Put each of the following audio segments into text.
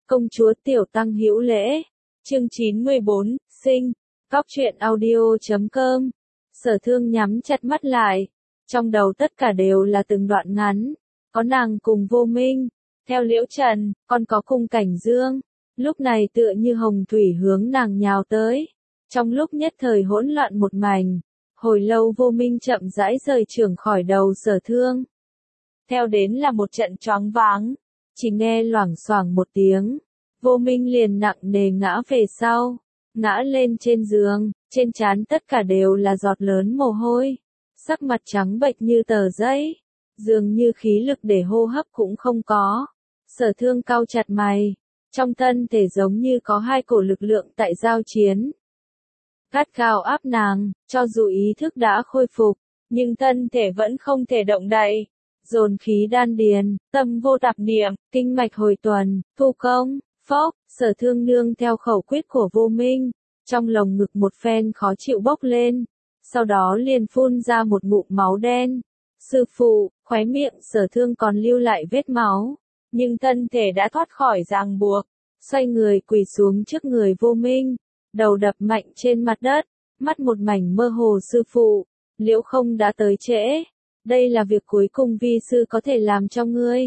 Công chúa Tiểu Tăng hữu lễ. Chương 94, sinh. Cóc truyện audio.com. Sở Thương nhắm chặt mắt lại. Trong đầu tất cả đều là từng đoạn ngắn. Có nàng cùng Vô Minh, theo Liễu Trần, còn có cùng Cảnh Dương. Lúc này tựa như hồng thủy hướng nàng nhào tới. Trong lúc nhất thời hỗn loạn một mảnh. Hồi lâu Vô Minh chậm rãi rời trưởng khỏi đầu Sở Thương. Theo đến là một trận choáng váng. Chỉ nghe loảng xoảng một tiếng. Vô Minh liền nặng nề ngã về sau. Ngã lên trên giường, trên trán tất cả đều là giọt lớn mồ hôi. Sắc mặt trắng bệch như tờ giấy. Dường như khí lực để hô hấp cũng không có. Sở Thương cau chặt mày. Trong thân thể giống như có hai cổ lực lượng tại giao chiến. Gắt gao áp nàng, cho dù ý thức đã khôi phục, nhưng thân thể vẫn không thể động đậy. Dồn khí đan điền, tâm vô tạp niệm, kinh mạch hồi tuần, thu công, phốc, Sở Thương nương theo khẩu quyết của Vô Minh, trong lồng ngực một phen khó chịu bốc lên, sau đó liền phun ra một ngụm máu đen. Sư phụ, khóe miệng Sở Thương còn lưu lại vết máu, nhưng thân thể đã thoát khỏi ràng buộc, xoay người quỳ xuống trước người Vô Minh, đầu đập mạnh trên mặt đất, mắt một mảnh mơ hồ. Sư phụ, Liễu Không đã tới trễ. Đây là việc cuối cùng vi sư có thể làm cho ngươi.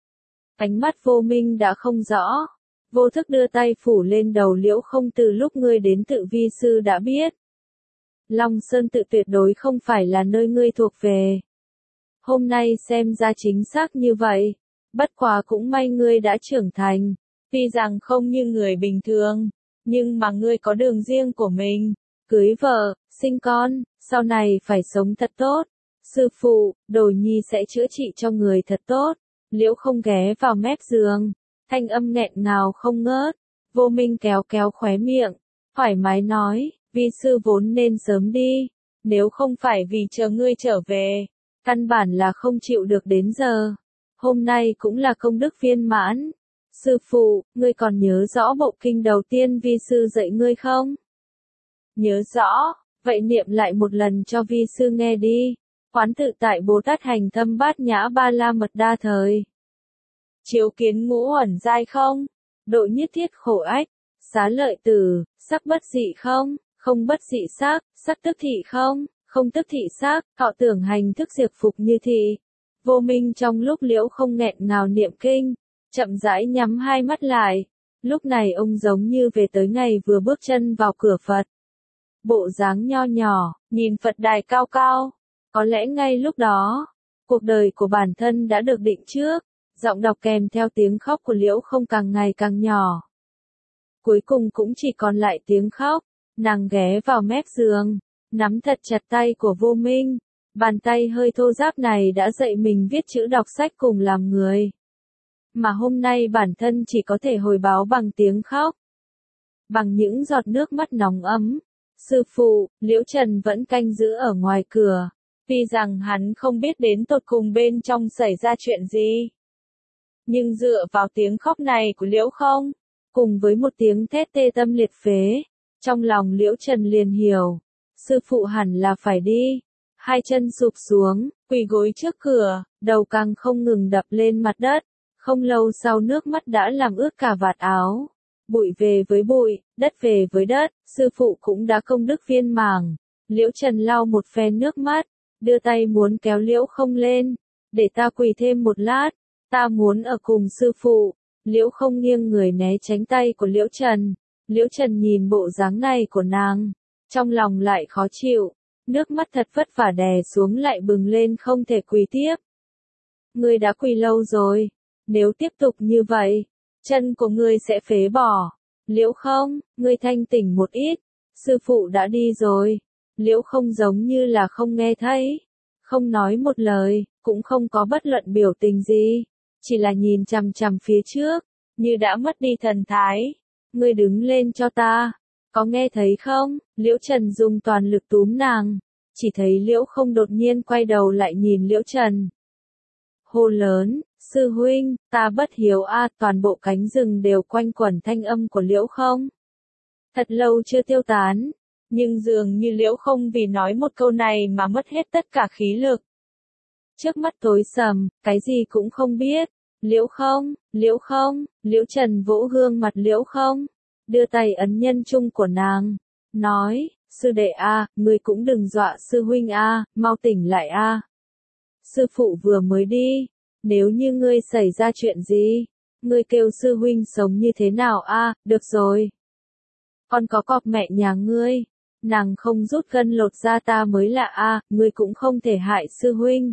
Ánh mắt Vô Minh đã không rõ. Vô thức đưa tay phủ lên đầu Liễu Không. Từ lúc ngươi đến tự vi sư đã biết. Long Sơn tự tuyệt đối không phải là nơi ngươi thuộc về. Hôm nay xem ra chính xác như vậy. Bất quá cũng may ngươi đã trưởng thành. Tuy rằng không như người bình thường, nhưng mà ngươi có đường riêng của mình. Cưới vợ, sinh con, sau này phải sống thật tốt. Sư phụ, Đồ Nhi sẽ chữa trị cho người thật tốt. Liễu Không ghé vào mép giường, thanh âm nghẹn ngào không ngớt. Vô Minh kéo kéo khóe miệng, thoải mái nói, vi sư vốn nên sớm đi, nếu không phải vì chờ ngươi trở về, căn bản là không chịu được đến giờ. Hôm nay cũng là công đức viên mãn. Sư phụ, ngươi còn nhớ rõ bộ kinh đầu tiên vi sư dạy ngươi không? Nhớ rõ, vậy niệm lại một lần cho vi sư nghe đi. Quán tự tại Bồ Tát hành thâm bát nhã ba la mật đa thời. Chiếu kiến ngũ uẩn giai không? Độ nhất thiết khổ ách. Xá lợi tử, sắc bất dị không? Không bất dị sắc. Sắc tức thị không? Không tức thị sắc. Họ tưởng hành thức diệt phục như thị. Vô Minh trong lúc Liễu Không nghẹn ngào niệm kinh, chậm rãi nhắm hai mắt lại. Lúc này ông giống như về tới ngày vừa bước chân vào cửa Phật. Bộ dáng nho nhỏ, nhìn Phật đài cao cao. Có lẽ ngay lúc đó, cuộc đời của bản thân đã được định trước. Giọng đọc kèm theo tiếng khóc của Liễu Không càng ngày càng nhỏ. Cuối cùng cũng chỉ còn lại tiếng khóc. Nàng ghé vào mép giường, nắm thật chặt tay của Vô Minh. Bàn tay hơi thô ráp này đã dạy mình viết chữ đọc sách cùng làm người. Mà hôm nay bản thân chỉ có thể hồi báo bằng tiếng khóc. Bằng những giọt nước mắt nóng ấm. Sư phụ, Liễu Trần vẫn canh giữ ở ngoài cửa. Tuy rằng hắn không biết đến tột cùng bên trong xảy ra chuyện gì. Nhưng dựa vào tiếng khóc này của Liễu Không, cùng với một tiếng thét tê tâm liệt phế, trong lòng Liễu Trần liền hiểu. Sư phụ hẳn là phải đi. Hai chân sụp xuống, quỳ gối trước cửa, đầu càng không ngừng đập lên mặt đất. Không lâu sau nước mắt đã làm ướt cả vạt áo. Bụi về với bụi, đất về với đất, sư phụ cũng đã công đức viên mãn. Liễu Trần lau một phen nước mắt, đưa tay muốn kéo Liễu Không lên, để ta quỳ thêm một lát, ta muốn ở cùng sư phụ. Liễu Không nghiêng người né tránh tay của Liễu Trần. Liễu Trần nhìn bộ dáng này của nàng, trong lòng lại khó chịu, nước mắt thật vất vả đè xuống lại bừng lên không thể quỳ tiếp. Ngươi đã quỳ lâu rồi, nếu tiếp tục như vậy, chân của ngươi sẽ phế bỏ. Liễu Không, ngươi thanh tỉnh một ít, sư phụ đã đi rồi. Liễu Không giống như là không nghe thấy, không nói một lời, cũng không có bất luận biểu tình gì, chỉ là nhìn chằm chằm phía trước, như đã mất đi thần thái. Ngươi đứng lên cho ta, có nghe thấy không? Liễu Trần dùng toàn lực túm nàng, chỉ thấy Liễu Không đột nhiên quay đầu lại nhìn Liễu Trần. Hô lớn, sư huynh, ta bất hiếu a. Toàn bộ cánh rừng đều quanh quẩn thanh âm của Liễu Không. Thật lâu chưa tiêu tán, nhưng dường như Liễu Không vì nói một câu này mà mất hết tất cả khí lực. Trước mắt tối sầm, cái gì cũng không biết, Liễu không, Liễu Trần vỗ gương mặt Liễu không, đưa tay ấn nhân trung của nàng, nói, sư đệ a, ngươi cũng đừng dọa sư huynh a, mau tỉnh lại a. Sư phụ vừa mới đi, nếu như ngươi xảy ra chuyện gì, ngươi kêu sư huynh sống như thế nào a, được rồi. Con có cọp mẹ nhà ngươi, nàng không rút gân lột da ta mới lạ a, ngươi cũng không thể hại sư huynh.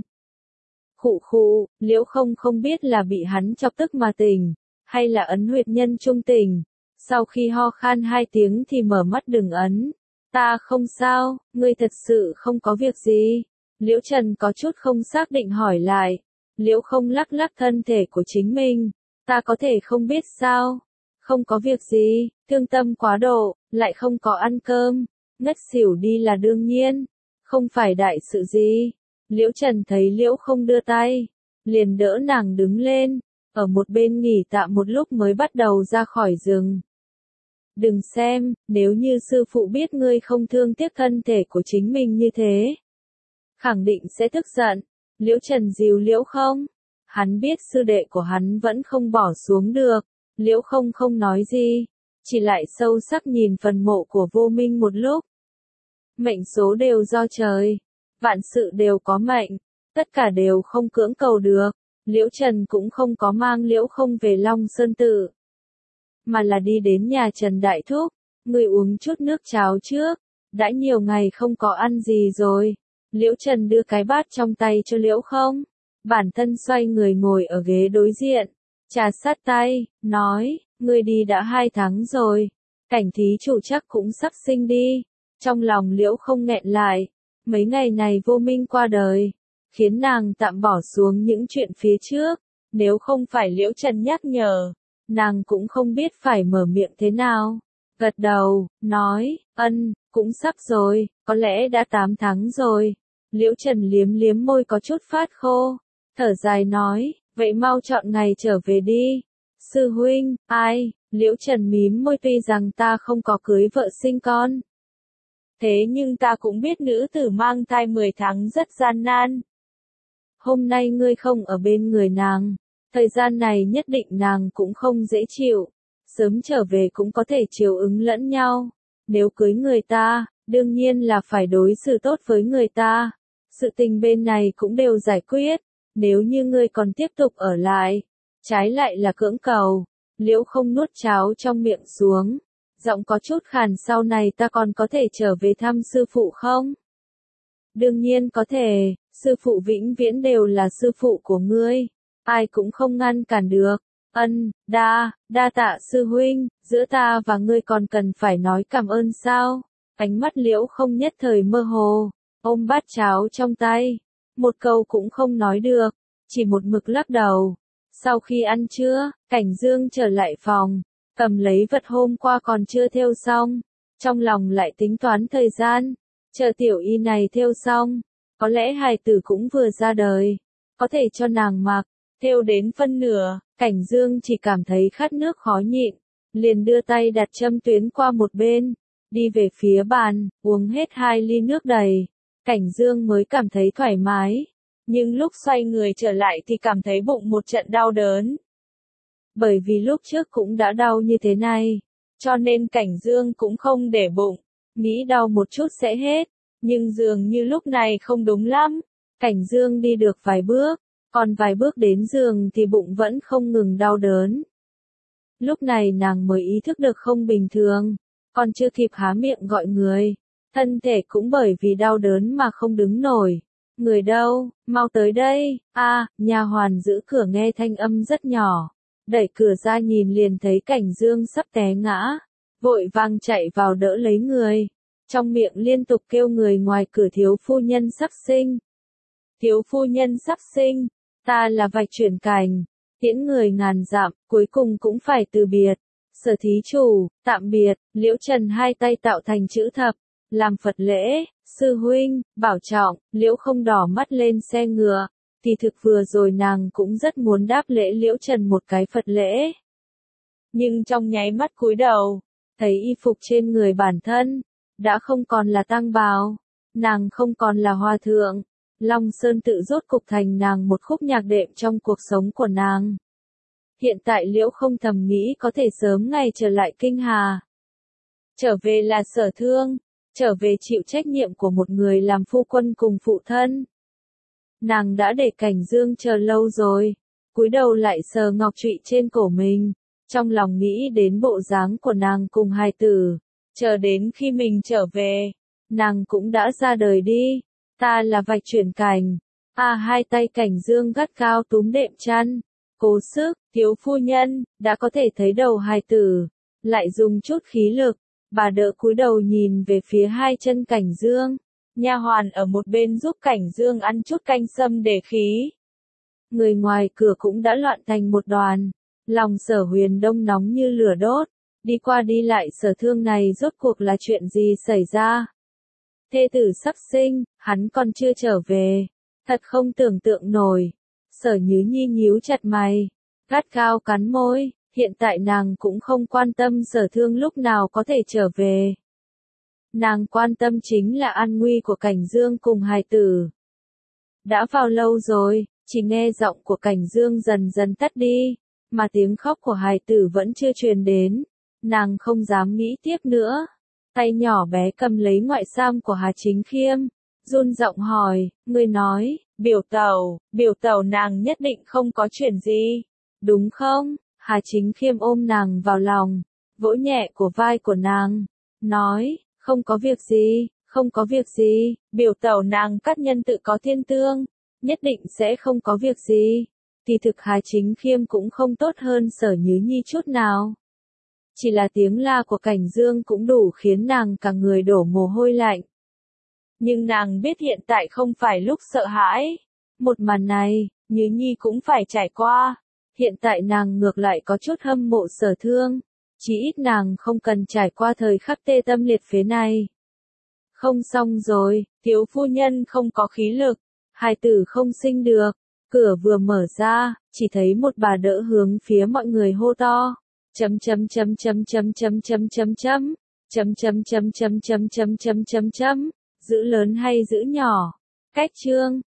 Khụ khụ, Liễu không biết là bị hắn chọc tức mà tỉnh, hay là ấn huyệt nhân trung tỉnh. Sau khi ho khan 2 tiếng thì mở mắt đừng ấn. Ta không sao, ngươi thật sự không có việc gì. Liễu Trần có chút không xác định hỏi lại. Liễu không lắc lắc thân thể của chính mình. Ta có thể không biết sao. Không có việc gì, thương tâm quá độ, lại không có ăn cơm. Ngất xỉu đi là đương nhiên. Không phải đại sự gì. Liễu Trần thấy Liễu không đưa tay. Liền đỡ nàng đứng lên. Ở một bên nghỉ tạm một lúc mới bắt đầu ra khỏi rừng. Đừng xem, nếu như sư phụ biết ngươi không thương tiếc thân thể của chính mình như thế. Khẳng định sẽ tức giận. Liễu Trần dìu Liễu không. Hắn biết sư đệ của hắn vẫn không bỏ xuống được. Liễu không nói gì. Chỉ lại sâu sắc nhìn phần mộ của Vô Minh một lúc. Mệnh số đều do trời. Vạn sự đều có mệnh. Tất cả đều không cưỡng cầu được. Liễu Trần cũng không có mang Liễu không về Long Sơn Tự. Mà là đi đến nhà Trần Đại Thúc. Người uống chút nước cháo trước. Đã nhiều ngày không có ăn gì rồi. Liễu Trần đưa cái bát trong tay cho Liễu không. Bản thân xoay người ngồi ở ghế đối diện. Trà sát tay, nói, ngươi đi đã 2 tháng rồi. Cảnh thí chủ chắc cũng sắp sinh đi. Trong lòng Liễu không nghẹn lại. Mấy ngày này Vô Minh qua đời. Khiến nàng tạm bỏ xuống những chuyện phía trước. Nếu không phải Liễu Trần nhắc nhở. Nàng cũng không biết phải mở miệng thế nào. Gật đầu, nói, cũng sắp rồi, có lẽ đã 8 tháng rồi. Liễu Trần liếm môi có chút phát khô. Thở dài nói, vậy mau chọn ngày trở về đi. Sư huynh, ai? Liễu Trần mím môi tuy rằng ta không có cưới vợ sinh con. Thế nhưng ta cũng biết nữ tử mang thai 10 tháng rất gian nan. Hôm nay ngươi không ở bên người nàng. Thời gian này nhất định nàng cũng không dễ chịu. Sớm trở về cũng có thể chiều ứng lẫn nhau. Nếu cưới người ta, đương nhiên là phải đối xử tốt với người ta. Sự tình bên này cũng đều giải quyết. Nếu như ngươi còn tiếp tục ở lại, trái lại là cưỡng cầu. Liễu không nuốt cháo trong miệng xuống. Giọng có chút khàn, sau này ta còn có thể trở về thăm sư phụ không? Đương nhiên có thể, sư phụ vĩnh viễn đều là sư phụ của ngươi. Ai cũng không ngăn cản được. Đa tạ sư huynh, giữa ta và ngươi còn cần phải nói cảm ơn sao? Ánh mắt Liễu không nhất thời mơ hồ, ôm bát cháo trong tay. Một câu cũng không nói được, chỉ một mực lắc đầu. Sau khi ăn trưa, Cảnh Dương trở lại phòng, cầm lấy vật hôm qua còn chưa thêu xong. Trong lòng lại tính toán thời gian, chờ tiểu y này thêu xong, có lẽ hài tử cũng vừa ra đời, có thể cho nàng mặc. Thêu đến phân nửa, Cảnh Dương chỉ cảm thấy khát nước khó nhịn, liền đưa tay đặt châm tuyến qua một bên, đi về phía bàn, uống hết 2 ly nước đầy. Cảnh Dương mới cảm thấy thoải mái, nhưng lúc xoay người trở lại thì cảm thấy bụng một trận đau đớn. Bởi vì lúc trước cũng đã đau như thế này, cho nên Cảnh Dương cũng không để bụng, nghĩ đau một chút sẽ hết, nhưng dường như lúc này không đúng lắm. Cảnh Dương đi được vài bước, còn vài bước đến giường thì bụng vẫn không ngừng đau đớn. Lúc này nàng mới ý thức được không bình thường, còn chưa kịp há miệng gọi người, thân thể cũng bởi vì đau đớn mà không đứng nổi. Người đâu, mau tới đây. Nha hoàn giữ cửa nghe thanh âm rất nhỏ, đẩy cửa ra nhìn liền thấy Cảnh Dương sắp té ngã, vội vàng chạy vào đỡ lấy người, trong miệng liên tục kêu người ngoài cửa thiếu phu nhân sắp sinh. Thiếu phu nhân sắp sinh, ta là Vạch Chuyển Cảnh, tiễn người ngàn dặm, cuối cùng cũng phải từ biệt. Sở thí chủ, tạm biệt. Liễu Trần 2 tay tạo thành chữ thập, làm Phật lễ. Sư huynh, bảo trọng. Liễu không đỏ mắt lên xe ngựa, thì thực vừa rồi nàng cũng rất muốn đáp lễ Liễu Trần một cái Phật lễ. Nhưng trong nháy mắt cúi đầu, thấy y phục trên người bản thân đã không còn là tang bào, nàng không còn là hòa thượng. Long Sơn Tự rốt cục thành nàng một khúc nhạc đệm trong cuộc sống của nàng. Hiện tại Liễu không thầm nghĩ có thể sớm ngày trở lại Kinh Hà. Trở về là Sở Thương, trở về chịu trách nhiệm của một người làm phu quân cùng phụ thân. Nàng đã để Cảnh Dương chờ lâu rồi, cúi đầu lại sờ ngọc trụy trên cổ mình, trong lòng nghĩ đến bộ dáng của nàng cùng hài tử, chờ đến khi mình trở về, nàng cũng đã ra đời đi, ta là Vạch Chuyển Cảnh. Hai tay Cảnh Dương gắt cao túm đệm chăn, cố sức, thiếu phu nhân, đã có thể thấy đầu hài tử, lại dùng chút khí lực, bà đỡ cúi đầu nhìn về phía hai chân Cảnh Dương, nha hoàn ở một bên giúp Cảnh Dương ăn chút canh sâm để khí. Người ngoài cửa cũng đã loạn thành một đoàn, lòng Sở Huyền Đông nóng như lửa đốt, đi qua đi lại Sở Thương này rốt cuộc là chuyện gì xảy ra? Thê tử sắp sinh, hắn còn chưa trở về, thật không tưởng tượng nổi. Sở Nhứ Nhi nhíu chặt mày, gắt gao cắn môi, hiện tại nàng cũng không quan tâm Sở Thương lúc nào có thể trở về. Nàng quan tâm chính là an nguy của Cảnh Dương cùng hài tử. Đã vào lâu rồi, chỉ nghe giọng của Cảnh Dương dần dần tắt đi, mà tiếng khóc của hài tử vẫn chưa truyền đến. Nàng không dám nghĩ tiếp nữa. Tay nhỏ bé cầm lấy ngoại sam của Hà Chính Khiêm, run giọng hỏi, người nói, biểu tẩu nàng nhất định không có chuyện gì, đúng không? Hà Chính Khiêm ôm nàng vào lòng, vỗ nhẹ của vai của nàng, nói, không có việc gì, không có việc gì, biểu tẩu nàng các nhân tự có thiên tương, nhất định sẽ không có việc gì. Kỳ thực Hà Chính Khiêm cũng không tốt hơn Sở Nhứ Nhi chút nào. Chỉ là tiếng la của Cảnh Dương cũng đủ khiến nàng cả người đổ mồ hôi lạnh. Nhưng nàng biết hiện tại không phải lúc sợ hãi. Một màn này, Nhứ Nhi cũng phải trải qua. Hiện tại nàng ngược lại có chút hâm mộ Sở Thương. Chỉ ít nàng không cần trải qua thời khắc tê tâm liệt phế này. Không xong rồi, thiếu phu nhân không có khí lực. Hài tử không sinh được. Cửa vừa mở ra, chỉ thấy một bà đỡ hướng phía mọi người hô to. Chấm chấm chấm chấm chấm chấm chấm chấm chấm chấm chấm chấm chấm chấm chấm chấm chấm chấm, giữ lớn hay giữ nhỏ? Cách chương